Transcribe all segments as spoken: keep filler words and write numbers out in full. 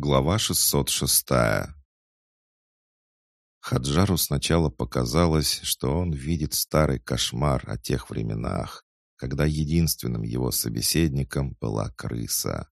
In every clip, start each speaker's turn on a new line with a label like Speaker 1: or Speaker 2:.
Speaker 1: Глава шестьсот шестая. Хаджару сначала показалось, что он видит старый кошмар о тех временах, когда единственным его собеседником была крыса.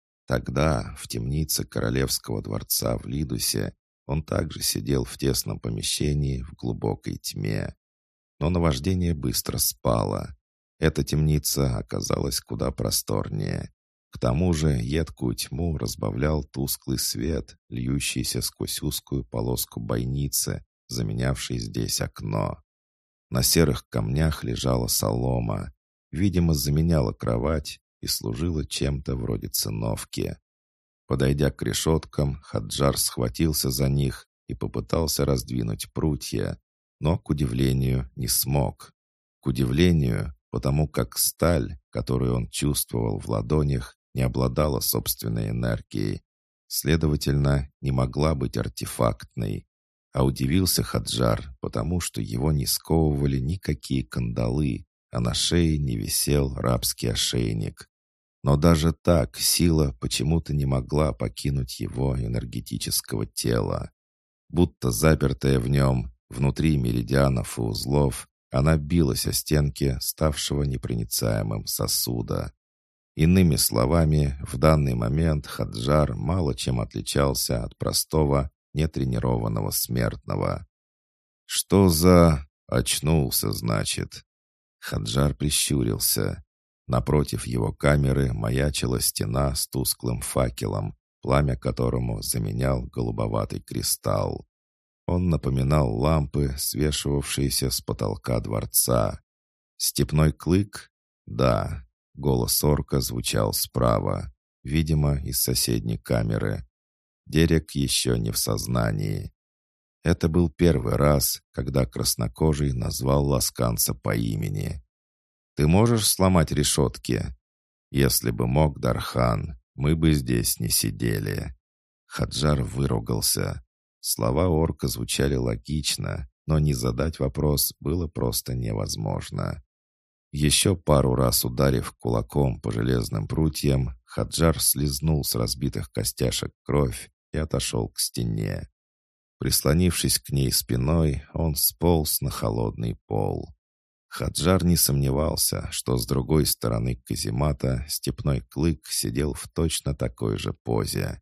Speaker 1: Тогда, в темнице королевского дворца в Лидусе, он также сидел в тесном помещении в глубокой тьме. Но наваждение быстро спало. Эта темница оказалась куда просторнее. К тому же едкую тьму разбавлял тусклый свет, льющийся сквозь узкую полоску бойницы, заменявшей здесь окно. На серых камнях лежала солома, видимо, заменяла кровать и служила чем-то вроде циновки. Подойдя к решеткам, Хаджар схватился за них и попытался раздвинуть прутья, но, к удивлению, не смог. К удивлению, потому как сталь, которую он чувствовал в ладонях, не обладала собственной энергией, следовательно, не могла быть артефактной. А удивился Хаджар, потому что его не сковывали никакие кандалы, а на шее не висел рабский ошейник. Но даже так сила почему-то не могла покинуть его энергетического тела. Будто запертая в нем, внутри меридианов и узлов, она билась о стенки ставшего непроницаемым сосуда. Иными словами, в данный момент Хаджар мало чем отличался от простого, нетренированного смертного. «Что за...» «Очнулся, значит». Хаджар прищурился. Напротив его камеры маячила стена с тусклым факелом, пламя которому заменял голубоватый кристалл. Он напоминал лампы, свешивавшиеся с потолка дворца. «Степной клык?» «Да». Голос орка звучал справа, видимо, из соседней камеры. Дерек еще не в сознании. Это был первый раз, когда краснокожий назвал ласканца по имени. «Ты можешь сломать решетки?» «Если бы мог, Дархан, мы бы здесь не сидели». Хаджар выругался. Слова орка звучали логично, но не задать вопрос было просто невозможно. Еще пару раз ударив кулаком по железным прутьям, Хаджар слизнул с разбитых костяшек кровь и отошел к стене. Прислонившись к ней спиной, он сполз на холодный пол. Хаджар не сомневался, что с другой стороны каземата степной клык сидел в точно такой же позе.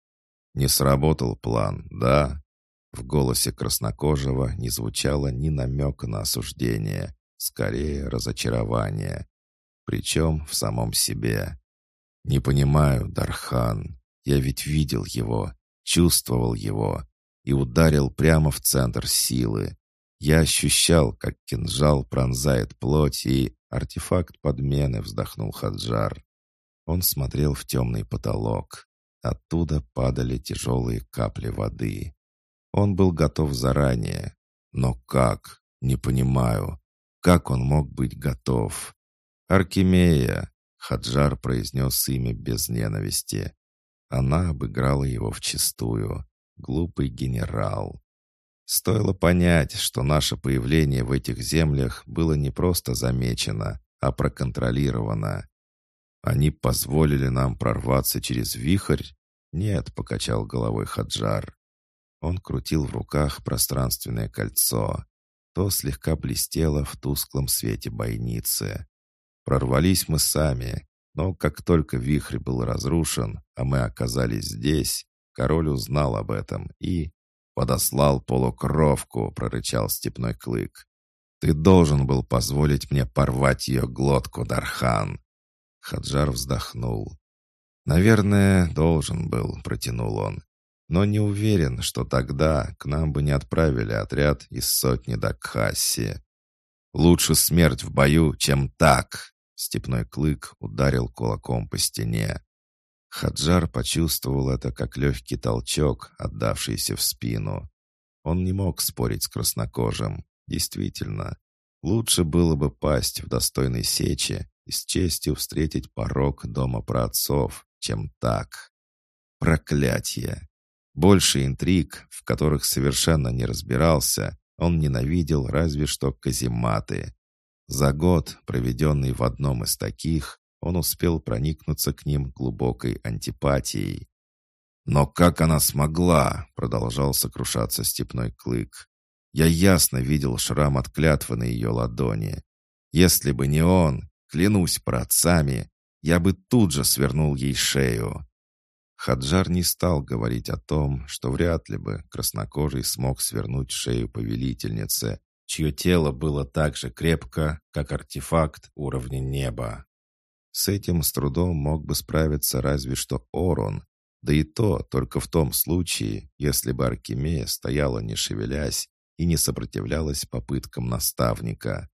Speaker 1: «Не сработал план, да?» В голосе краснокожего не звучало ни намека на осуждение, скорее разочарование. Причем в самом себе. «Не понимаю, Дархан. Я ведь видел его, чувствовал его и ударил прямо в центр силы. Я ощущал, как кинжал пронзает плоть и...» «Артефакт подмены», — вздохнул Хаджар. Он смотрел в темный потолок. Оттуда падали тяжелые капли воды. Он был готов заранее. Но как? Не понимаю. Как он мог быть готов? «Аркемия», — Хаджар произнес имя без ненависти. Она обыграла его вчистую. Глупый генерал. Стоило понять, что наше появление в этих землях было не просто замечено, а проконтролировано. «Они позволили нам прорваться через вихрь?» «Нет», — покачал головой Хаджар. Он крутил в руках пространственное кольцо. То слегка блестело в тусклом свете бойницы. Прорвались мы сами, но как только вихрь был разрушен, а мы оказались здесь, король узнал об этом и... «Подослал полукровку», — прорычал степной клык. «Ты должен был позволить мне порвать ее глотку, Дархан». Хаджар вздохнул. «Наверное, должен был», — протянул он. «Но не уверен, что тогда к нам бы не отправили отряд из сотни Дакхасси. Лучше смерть в бою, чем так!» Степной клык ударил кулаком по стене. Хаджар почувствовал это как легкий толчок, отдавшийся в спину. Он не мог спорить с краснокожим. Действительно, лучше было бы пасть в достойной сече и с честью встретить порог дома праотцов, чем так. Проклятье! Больше интриг, в которых совершенно не разбирался, он ненавидел разве что казематы. За год, проведенный в одном из таких, он успел проникнуться к ним глубокой антипатией. «Но как она смогла?» — продолжал сокрушаться Степной Клык. «Я ясно видел шрам от клятвы на ее ладони. Если бы не он, клянусь праотцами, я бы тут же свернул ей шею». Хаджар не стал говорить о том, что вряд ли бы краснокожий смог свернуть шею повелительнице, чье тело было так же крепко, как артефакт уровня неба. С этим с трудом мог бы справиться разве что Орон, да и то только в том случае, если бы Аркемия стояла не шевелясь и не сопротивлялась попыткам наставника.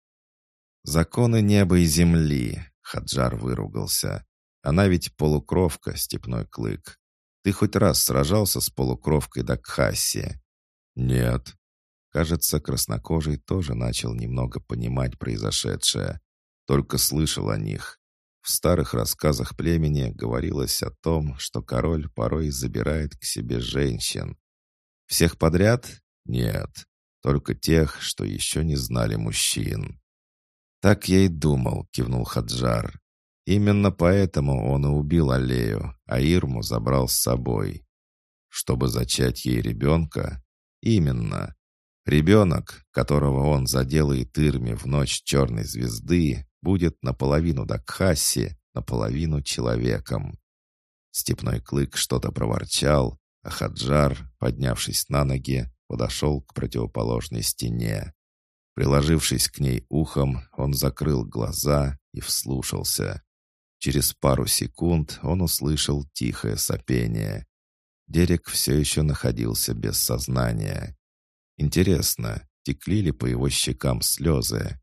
Speaker 1: «Законы неба и земли», — Хаджар выругался. «Она ведь полукровка, Степной Клык. Ты хоть раз сражался с полукровкой Дакхасси?» «Нет». Кажется, краснокожий тоже начал немного понимать произошедшее. Только слышал о них. В старых рассказах племени говорилось о том, что король порой забирает к себе женщин. Всех подряд? Нет. Только тех, что еще не знали мужчин. «Так я и думал», — кивнул Хаджар. «Именно поэтому он и убил Аллею, а Ирму забрал с собой. Чтобы зачать ей ребенка? Именно. Ребенок, которого он заделает Ирме в ночь черной звезды, будет наполовину Дакхасси, наполовину человеком». Степной Клык что-то проворчал, а Хаджар, поднявшись на ноги, подошел к противоположной стене. Приложившись к ней ухом, он закрыл глаза и вслушался. Через пару секунд он услышал тихое сопение. Дерек все еще находился без сознания. Интересно, текли ли по его щекам слезы?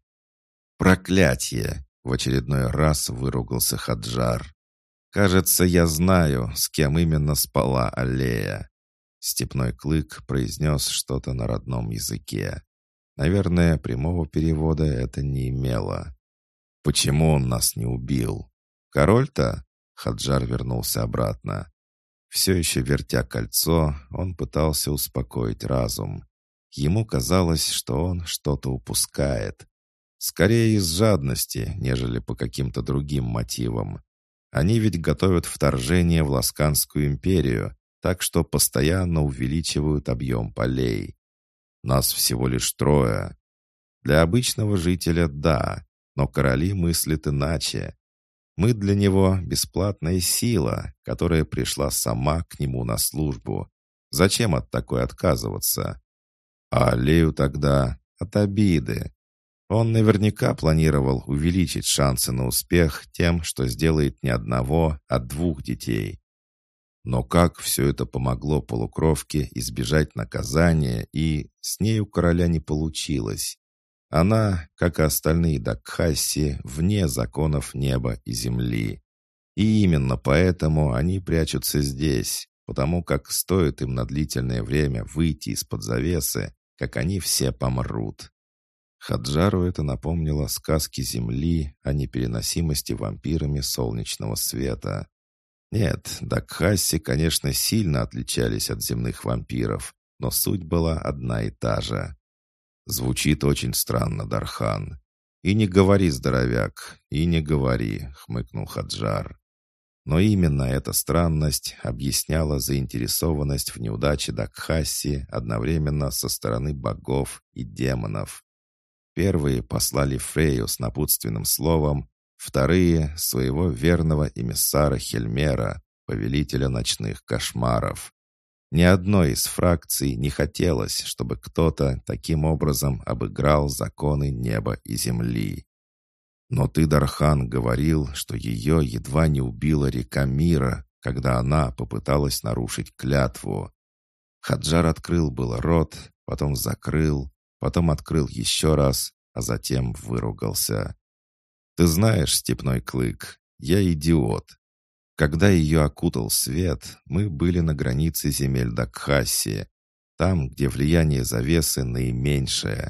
Speaker 1: «Проклятье!» — в очередной раз выругался Хаджар. «Кажется, я знаю, с кем именно спала Аллея». Степной Клык произнес что-то на родном языке. Наверное, прямого перевода это не имело. «Почему он нас не убил? Король-то?» Хаджар вернулся обратно. Все еще вертя кольцо, он пытался успокоить разум. Ему казалось, что он что-то упускает. Скорее из жадности, нежели по каким-то другим мотивам. Они ведь готовят вторжение в Ласканскую империю, так что постоянно увеличивают объем полей. Нас всего лишь трое. Для обычного жителя — да, но короли мыслят иначе. Мы для него бесплатная сила, которая пришла сама к нему на службу. Зачем от такой отказываться? А Аллею тогда от обиды. Он наверняка планировал увеличить шансы на успех тем, что сделает не одного, а двух детей. Но как все это помогло полукровке избежать наказания, и с ней у короля не получилось. Она, как и остальные Дакхасси, вне законов неба и земли. И именно поэтому они прячутся здесь, потому как стоит им на длительное время выйти из-под завесы, как они все помрут. Хаджару это напомнило сказки Земли о непереносимости вампирами солнечного света. Нет, Дакхасси, конечно, сильно отличались от земных вампиров, но суть была одна и та же. «Звучит очень странно, Дархан. И не говори, здоровяк, и не говори», — хмыкнул Хаджар. Но именно эта странность объясняла заинтересованность в неудаче Дакхасси одновременно со стороны богов и демонов. Первые послали Фрейю с напутственным словом, вторые — своего верного эмиссара Хельмера, повелителя ночных кошмаров. Ни одной из фракций не хотелось, чтобы кто-то таким образом обыграл законы неба и земли. Но ты, Дархан, говорил, что ее едва не убила река мира, когда она попыталась нарушить клятву. Хаджар открыл было рот, потом закрыл, потом открыл еще раз, а затем выругался. «Ты знаешь, Степной Клык, я идиот. Когда ее окутал свет, мы были на границе земель Дакхасси, там, где влияние завесы наименьшее.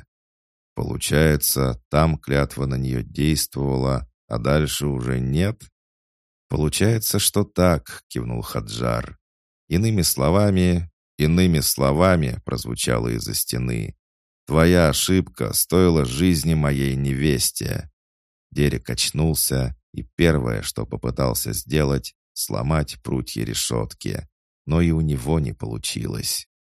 Speaker 1: Получается, там клятва на нее действовала, а дальше уже нет?» «Получается, что так», — кивнул Хаджар. «Иными словами, иными словами», — прозвучало из-за стены. «Твоя ошибка стоила жизни моей невесте». Дерек очнулся, и первое, что попытался сделать, сломать прутья решетки. Но и у него не получилось.